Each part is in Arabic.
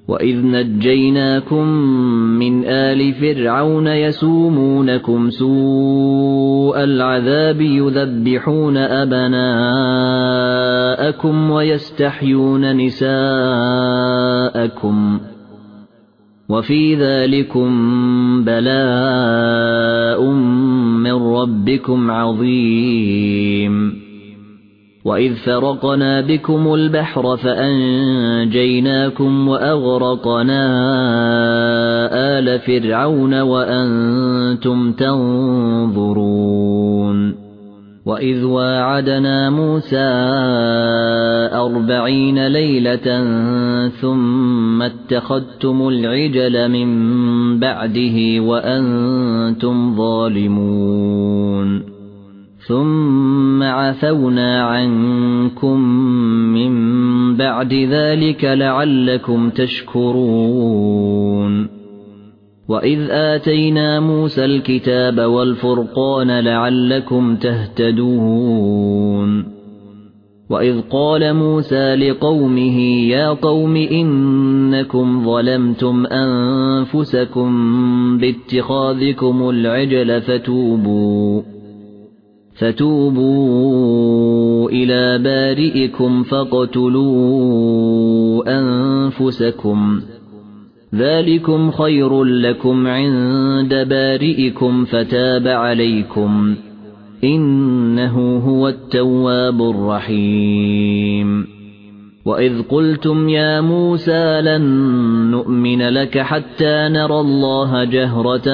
وإذ نجيناكم من آل فرعون يسومونكم سوء العذاب يذبحون أبناءكم ويستحيون نساءكم وفي ذلكم بلاء من ربكم عظيم وإذ فرقنا بكم البحر فأنجيناكم وأغرقنا آل فرعون وأنتم تنظرون وإذ واعدنا موسى 40 ليلة ثم اتخذتم العجل من بعده وأنتم ظالمون ثم عفونا عنكم من بعد ذلك لعلكم تشكرون وإذ آتينا موسى الكتاب والفرقان لعلكم تهتدون وإذ قال موسى لقومه يا قوم إنكم ظلمتم أنفسكم باتخاذكم العجل فتوبوا إلى بارئكم فاقتلوا أنفسكم ذلكم خير لكم عند بارئكم فتاب عليكم إنه هو التواب الرحيم وإذ قلتم يا موسى لن نؤمن لك حتى نرى الله جهرة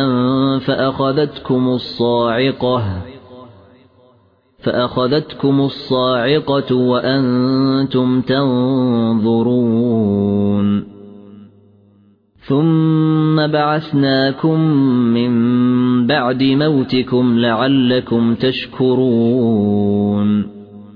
فأخذتكم الصاعقة وأنتم تنظرون ثم بعثناكم من بعد موتكم لعلكم تشكرون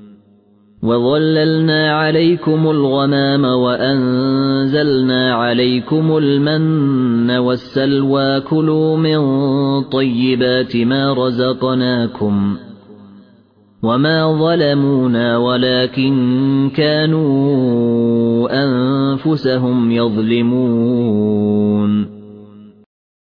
وظللنا عليكم الغمام وأنزلنا عليكم المن والسلوى كلوا من طيبات ما رزقناكم وما ظلمونا ولكن كانوا أنفسهم يظلمون